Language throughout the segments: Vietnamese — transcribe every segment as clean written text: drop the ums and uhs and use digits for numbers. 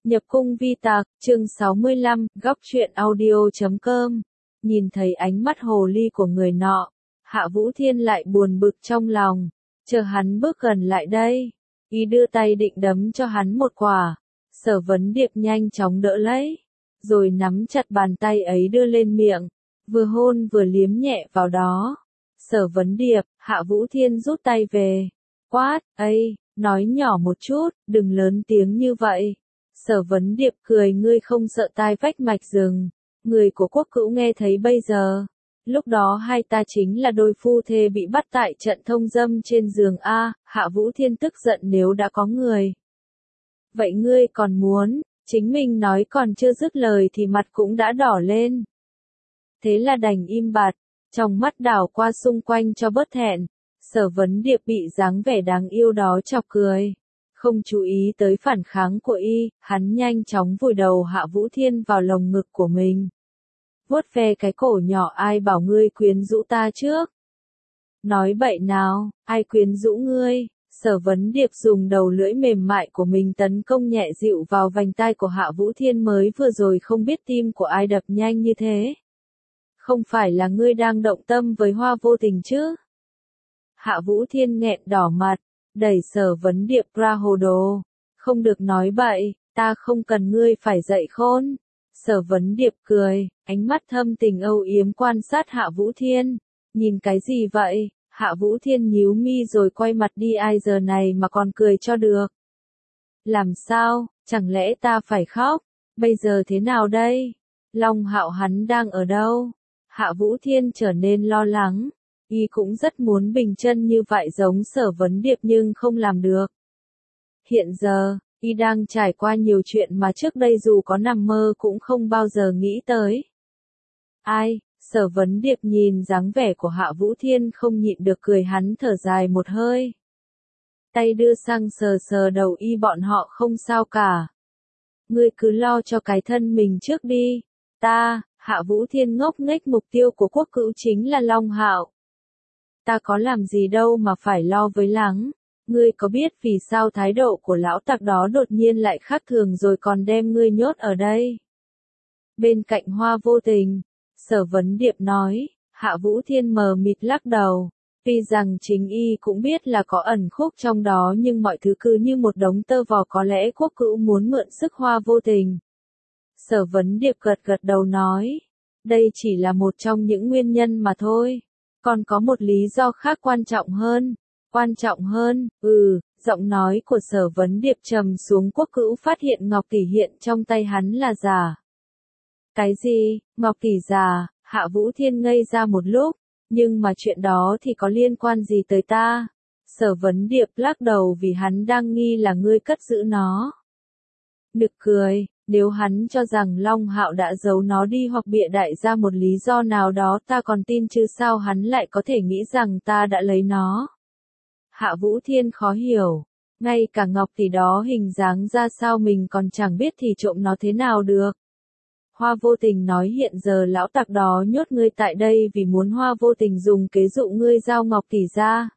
Nhập cung vi tạc, chương 65, góc truyện audio.com. Nhìn thấy ánh mắt hồ ly của người nọ, Hạ Vũ Thiên lại buồn bực trong lòng, chờ hắn bước gần lại đây, ý đưa tay định đấm cho hắn một quả. Sở Vấn Điệp nhanh chóng đỡ lấy, rồi nắm chặt bàn tay ấy đưa lên miệng, vừa hôn vừa liếm nhẹ vào đó. Sở Vấn Điệp, Hạ Vũ Thiên rút tay về, quát, "Ây, nói nhỏ một chút, đừng lớn tiếng như vậy." Sở Vấn Điệp cười, "Ngươi không sợ tai vách mạch rừng, người của Quốc Cữu nghe thấy bây giờ. Lúc đó hai ta chính là đôi phu thê bị bắt tại trận thông dâm trên giường A." Hạ Vũ Thiên tức giận, "Nếu đã có người, vậy ngươi còn muốn?" Chính mình nói còn chưa dứt lời thì mặt cũng đã đỏ lên. Thế là đành im bặt, trong mắt đảo qua xung quanh cho bớt thẹn. Sở Vấn Điệp bị dáng vẻ đáng yêu đó chọc cười, không chú ý tới phản kháng của y, hắn nhanh chóng vùi đầu Hạ Vũ Thiên vào lồng ngực của mình, vuốt ve cái cổ nhỏ. "Ai bảo ngươi quyến rũ ta trước? Nói bậy nào, ai quyến rũ ngươi?" Sở Vấn Điệp dùng đầu lưỡi mềm mại của mình tấn công nhẹ dịu vào vành tai của Hạ Vũ Thiên. "Mới vừa rồi không biết tim của ai đập nhanh như thế. Không phải là ngươi đang động tâm với Hoa Vô Tình chứ?" Hạ Vũ Thiên nghẹn đỏ mặt, đẩy Sở Vấn Điệp ra. "Hồ đồ, không được nói bậy, ta không cần ngươi phải dạy khôn." Sở Vấn Điệp cười, ánh mắt thâm tình âu yếm quan sát Hạ Vũ Thiên. "Nhìn cái gì vậy?" Hạ Vũ Thiên nhíu mi rồi quay mặt đi. "Ai giờ này mà còn cười cho được? Làm sao, chẳng lẽ ta phải khóc? Bây giờ thế nào đây? Long Hạo hắn đang ở đâu?" Hạ Vũ Thiên trở nên lo lắng. Y cũng rất muốn bình chân như vậy giống Sở Vấn Điệp nhưng không làm được. Hiện giờ, y đang trải qua nhiều chuyện mà trước đây dù có nằm mơ cũng không bao giờ nghĩ tới. "Ai?" Sở Vấn Điệp nhìn dáng vẻ của Hạ Vũ Thiên không nhịn được cười, hắn thở dài một hơi, tay đưa sang sờ sờ đầu y. "Bọn họ không sao cả. Ngươi cứ lo cho cái thân mình trước đi. Ta." Hạ Vũ Thiên ngốc nghếch, "Mục tiêu của Quốc Cữu chính là Long Hạo. Ta có làm gì đâu mà phải lo với lắng. Ngươi có biết vì sao thái độ của lão tặc đó đột nhiên lại khác thường rồi còn đem ngươi nhốt ở đây, bên cạnh Hoa Vô Tình?" Sở Vấn Điệp nói. Hạ Vũ Thiên mờ mịt lắc đầu. Tuy rằng chính y cũng biết là có ẩn khúc trong đó nhưng mọi thứ cứ như một đống tơ vò. Có lẽ Quốc Cữu muốn mượn sức Hoa Vô Tình. Sở Vấn Điệp gật gật đầu nói, đây chỉ là một trong những nguyên nhân mà thôi. Còn có một lý do khác quan trọng hơn. Quan trọng hơn? Giọng nói của Sở Vấn Điệp trầm xuống. Quốc Cữu phát hiện ngọc tỷ hiện trong tay hắn là giả. Cái gì? Ngọc tỷ giả? Hạ Vũ Thiên ngây ra một lúc. Nhưng mà chuyện đó thì có liên quan gì tới ta? Sở Vấn Điệp lắc đầu, vì hắn đang nghi là ngươi cất giữ nó. Nực cười, nếu hắn cho rằng Long Hạo đã giấu nó đi hoặc bịa đại ra một lý do nào đó ta còn tin, chứ sao hắn lại có thể nghĩ rằng ta đã lấy nó? Hạ Vũ Thiên khó hiểu, ngay cả ngọc tỷ đó hình dáng ra sao mình còn chẳng biết thì trộm nó thế nào được? Hoa Vô Tình nói hiện giờ lão tặc đó nhốt ngươi tại đây vì muốn Hoa Vô Tình dùng kế dụ ngươi giao ngọc tỷ ra.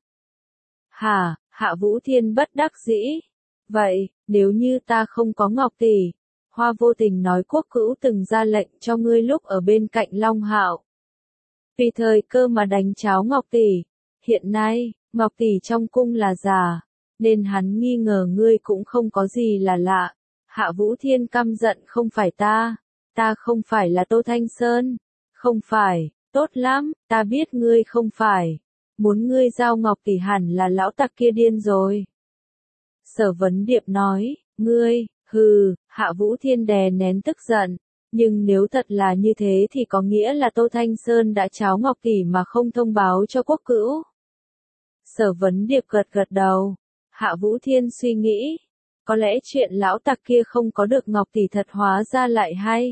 Hả? Hạ Vũ Thiên bất đắc dĩ. Vậy, nếu như ta không có ngọc tỷ, Hoa Vô Tình nói Quốc Cữu từng ra lệnh cho ngươi lúc ở bên cạnh Long Hạo, vì thời cơ mà đánh cháo ngọc tỷ. Hiện nay, ngọc tỷ trong cung là giả, nên hắn nghi ngờ ngươi cũng không có gì là lạ. Hạ Vũ Thiên căm giận, không phải ta không phải là Tô Thanh Sơn. Không phải, tốt lắm, ta biết ngươi không phải. Muốn ngươi giao ngọc tỷ hẳn là lão tặc kia điên rồi. Sở Vấn Điệp nói, ngươi, Hạ Vũ Thiên đè nén tức giận. Nhưng nếu thật là như thế thì có nghĩa là Tô Thanh Sơn đã tráo ngọc tỷ mà không thông báo cho Quốc Cữu. Sở Vấn Điệp gật gật đầu. Hạ Vũ Thiên suy nghĩ, có lẽ chuyện lão tặc kia không có được ngọc tỷ thật hóa ra lại hay.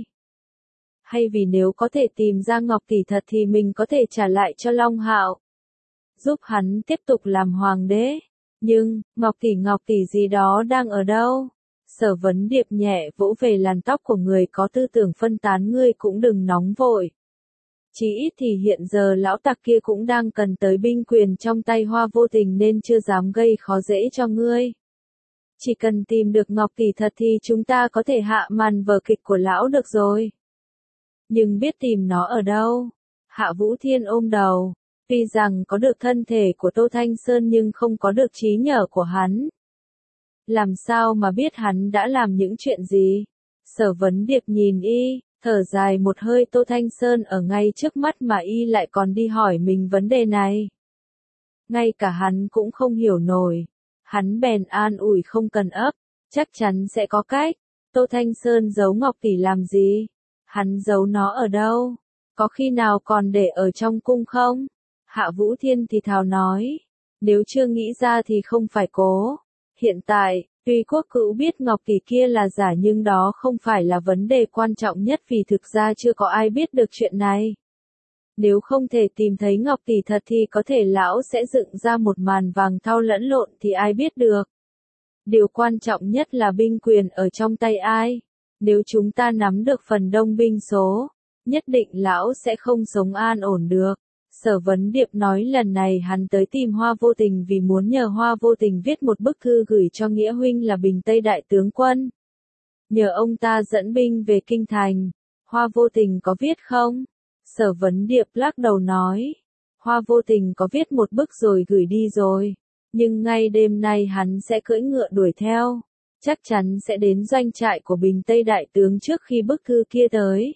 Hay vì nếu có thể tìm ra ngọc tỷ thật thì mình có thể trả lại cho Long Hạo, giúp hắn tiếp tục làm hoàng đế. Nhưng, ngọc tỷ gì đó đang ở đâu? Sở Vấn Điệp nhẹ vỗ về làn tóc của người có tư tưởng phân tán, ngươi cũng đừng nóng vội. Chỉ ít thì hiện giờ lão tặc kia cũng đang cần tới binh quyền trong tay Hoa Vô Tình nên chưa dám gây khó dễ cho ngươi. Chỉ cần tìm được Ngọc Tỷ thật thì chúng ta có thể hạ màn vở kịch của lão được rồi. Nhưng biết tìm nó ở đâu? Hạ Vũ Thiên ôm đầu. Tuy rằng có được thân thể của Tô Thanh Sơn nhưng không có được trí nhớ của hắn. Làm sao mà biết hắn đã làm những chuyện gì? Sở Vấn Điệp nhìn y, thở dài một hơi. Tô Thanh Sơn ở ngay trước mắt mà y lại còn đi hỏi mình vấn đề này. Ngay cả hắn cũng không hiểu nổi. Hắn bèn an ủi không cần ấp, chắc chắn sẽ có cách. Tô Thanh Sơn giấu Ngọc Tỷ làm gì? Hắn giấu nó ở đâu? Có khi nào còn để ở trong cung không? Hạ Vũ Thiên thì thào nói. Nếu chưa nghĩ ra thì không phải cố. Hiện tại, tuy Quốc Cữu biết Ngọc Tỷ kia là giả nhưng đó không phải là vấn đề quan trọng nhất vì thực ra chưa có ai biết được chuyện này. Nếu không thể tìm thấy Ngọc Tỷ thật thì có thể lão sẽ dựng ra một màn vàng thau lẫn lộn thì ai biết được. Điều quan trọng nhất là binh quyền ở trong tay ai. Nếu chúng ta nắm được phần đông binh số, nhất định lão sẽ không sống an ổn được. Sở Vấn Điệp nói lần này hắn tới tìm Hoa Vô Tình vì muốn nhờ Hoa Vô Tình viết một bức thư gửi cho Nghĩa huynh là Bình Tây đại tướng quân. Nhờ ông ta dẫn binh về kinh thành. Hoa Vô Tình có viết không? Sở Vấn Điệp lắc đầu nói. Hoa Vô Tình có viết một bức rồi gửi đi rồi. Nhưng ngay đêm nay hắn sẽ cưỡi ngựa đuổi theo. Chắc chắn sẽ đến doanh trại của Bình Tây đại tướng trước khi bức thư kia tới.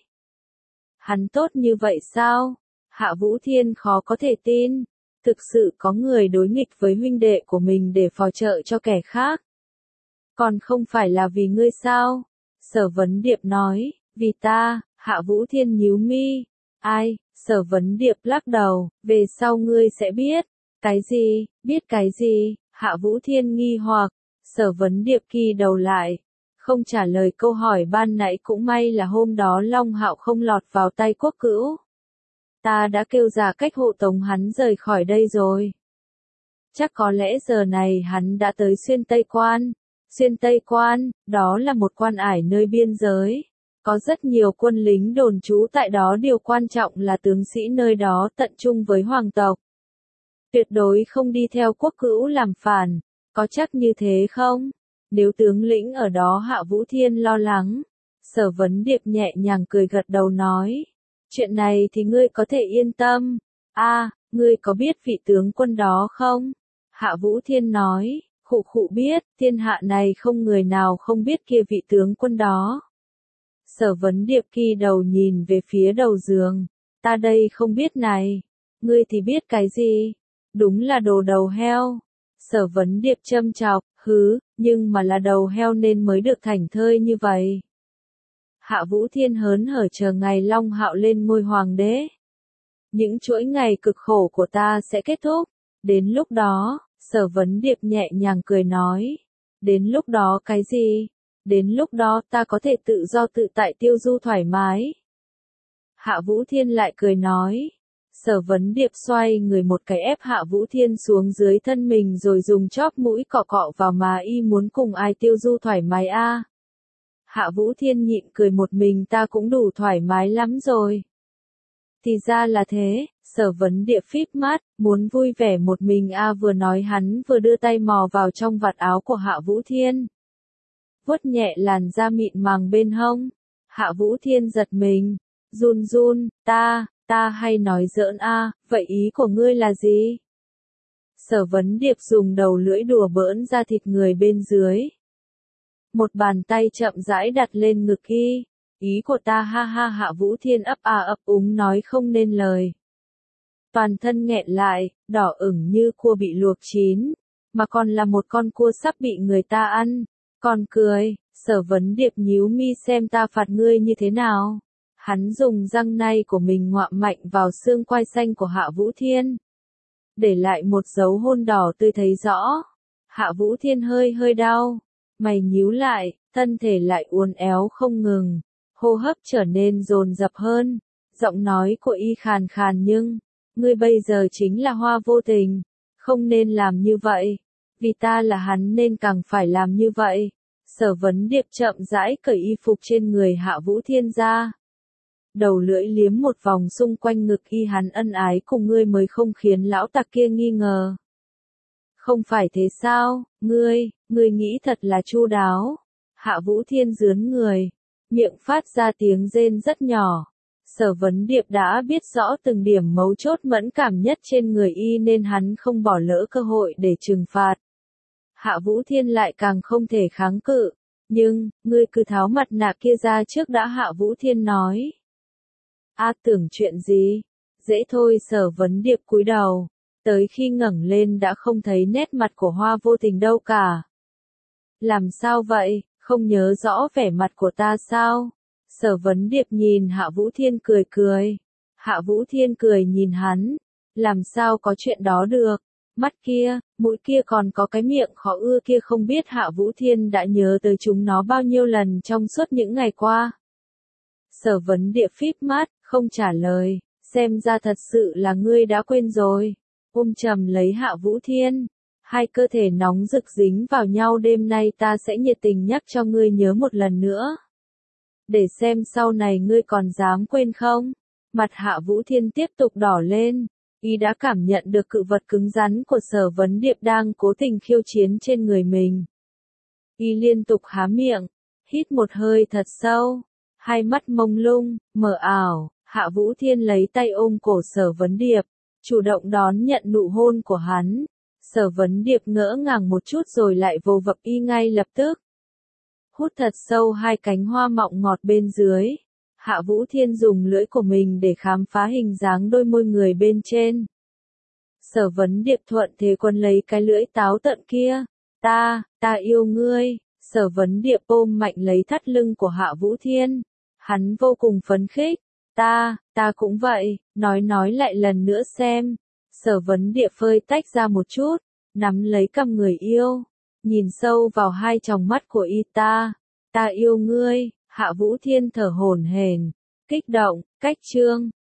Hắn tốt như vậy sao? Hạ Vũ Thiên khó có thể tin. Thực sự có người đối nghịch với huynh đệ của mình để phò trợ cho kẻ khác. Còn không phải là vì ngươi sao? Sở Vấn Điệp nói. Vì ta. Hạ Vũ Thiên nhíu mi. Ai? Sở Vấn Điệp lắc đầu. Về sau ngươi sẽ biết. Cái gì? Biết cái gì? Hạ Vũ Thiên nghi hoặc. Sở Vấn Điệp kỳ đầu lại. Không trả lời câu hỏi ban nãy. Cũng may là hôm đó Long Hạo không lọt vào tay Quốc Cữu. Ta đã kêu ra cách hộ tống hắn rời khỏi đây rồi. Chắc có lẽ giờ này hắn đã tới Xuyên Tây Quan. Xuyên Tây Quan, đó là một quan ải nơi biên giới. Có rất nhiều quân lính đồn trú tại đó, điều quan trọng là tướng sĩ nơi đó tận trung với hoàng tộc. Tuyệt đối không đi theo Quốc Cữu làm phản. Có chắc như thế không? Nếu tướng lĩnh ở đó Hạ Vũ Thiên lo lắng. Sở Vấn Điệp nhẹ nhàng cười gật đầu nói. Chuyện này thì ngươi có thể yên tâm. Ngươi có biết vị tướng quân đó không? Hạ Vũ Thiên nói. Khụ khụ biết, thiên hạ này không người nào không biết kia vị tướng quân đó. Sở Vấn Điệp kỳ đầu nhìn về phía đầu giường. Ta đây không biết này. Ngươi thì biết cái gì? Đúng là đồ đầu heo. Sở Vấn Điệp châm chọc. Nhưng mà là đầu heo nên mới được thảnh thơi như vậy. Hạ Vũ Thiên hớn hở chờ ngày Long Hạo lên ngôi hoàng đế. Những chuỗi ngày cực khổ của ta sẽ kết thúc. Đến lúc đó, Sở Vấn Điệp nhẹ nhàng cười nói. Đến lúc đó cái gì? Đến lúc đó ta có thể tự do tự tại tiêu du thoải mái. Hạ Vũ Thiên lại cười nói. Sở Vấn Điệp xoay người một cái ép Hạ Vũ Thiên xuống dưới thân mình rồi dùng chóp mũi cọ cọ vào má y. Muốn cùng ai tiêu du thoải mái a? Hạ Vũ Thiên nhịn cười một mình, ta cũng đủ thoải mái lắm rồi. Thì ra là thế. Sở Vấn Điệp phíp mắt, muốn vui vẻ một mình vừa nói hắn vừa đưa tay mò vào trong vạt áo của Hạ Vũ Thiên. Vuốt nhẹ làn da mịn màng bên hông. Hạ Vũ Thiên giật mình, run run. Ta hay nói giỡn vậy ý của ngươi là gì? Sở Vấn Điệp dùng đầu lưỡi đùa bỡn ra thịt người bên dưới. Một bàn tay chậm rãi đặt lên ngực y. Ý của ta ha ha. Hạ Vũ Thiên ấp úng nói không nên lời. Toàn thân nghẹn lại, đỏ ửng như cua bị luộc chín. Mà còn là một con cua sắp bị người ta ăn. Còn cười. Sở Vấn Điệp nhíu mi xem ta phạt ngươi như thế nào. Hắn dùng răng nanh của mình ngoạm mạnh vào xương quai xanh của Hạ Vũ Thiên. Để lại một dấu hôn đỏ tươi thấy rõ. Hạ Vũ Thiên hơi đau. Mày nhíu lại, thân thể lại uốn éo không ngừng. Hô hấp trở nên dồn dập hơn. Giọng nói của y khàn khàn nhưng. Ngươi bây giờ chính là Hoa Vô Tình. Không nên làm như vậy. Vì ta là hắn nên càng phải làm như vậy. Sở Vấn Điệp chậm rãi cởi y phục trên người Hạ Vũ Thiên ra. Đầu lưỡi liếm một vòng xung quanh ngực y. Hắn ân ái cùng ngươi mới không khiến lão tặc kia nghi ngờ. Không phải thế sao? Ngươi nghĩ thật là chu đáo. Hạ Vũ Thiên rướn người, miệng phát ra tiếng rên rất nhỏ. Sở Vấn Điệp đã biết rõ từng điểm mấu chốt mẫn cảm nhất trên người y nên hắn không bỏ lỡ cơ hội để trừng phạt. Hạ Vũ Thiên lại càng không thể kháng cự. Nhưng, ngươi cứ tháo mặt nạ kia ra trước đã, Hạ Vũ Thiên nói. Tưởng chuyện gì? Dễ thôi, Sở Vấn Điệp cúi đầu. Tới khi ngẩng lên đã không thấy nét mặt của Hoa Vô Tình đâu cả. Làm sao vậy, không nhớ rõ vẻ mặt của ta sao? Sở Vấn Điệp nhìn Hạ Vũ Thiên cười cười. Hạ Vũ Thiên cười nhìn hắn. Làm sao có chuyện đó được? Mắt kia, mũi kia còn có cái miệng khó ưa kia, không biết Hạ Vũ Thiên đã nhớ tới chúng nó bao nhiêu lần trong suốt những ngày qua. Sở Vấn Điệp phíp mắt, không trả lời. Xem ra thật sự là ngươi đã quên rồi. Ôm chầm lấy Hạ Vũ Thiên. Hai cơ thể nóng rực dính vào nhau, đêm nay ta sẽ nhiệt tình nhắc cho ngươi nhớ một lần nữa. Để xem sau này ngươi còn dám quên không? Mặt Hạ Vũ Thiên tiếp tục đỏ lên. Y đã cảm nhận được cự vật cứng rắn của Sở Vấn Điệp đang cố tình khiêu chiến trên người mình. Y liên tục há miệng, hít một hơi thật sâu, hai mắt mông lung, mờ ảo. Hạ Vũ Thiên lấy tay ôm cổ Sở Vấn Điệp, chủ động đón nhận nụ hôn của hắn. Sở Vấn Điệp ngỡ ngàng một chút rồi lại vồ vập y ngay lập tức. Hút thật sâu hai cánh hoa mọng ngọt bên dưới. Hạ Vũ Thiên dùng lưỡi của mình để khám phá hình dáng đôi môi người bên trên. Sở Vấn Điệp thuận thế quấn lấy cái lưỡi táo tợn kia. Ta yêu ngươi. Sở Vấn Điệp ôm mạnh lấy thắt lưng của Hạ Vũ Thiên. Hắn vô cùng phấn khích. Ta cũng vậy, nói lại lần nữa xem. Sở Vấn Điệp phơi tách ra một chút, nắm lấy cằm người yêu, nhìn sâu vào hai tròng mắt của y. Ta yêu ngươi. Hạ Vũ Thiên thở hổn hển, kích động, cách chương.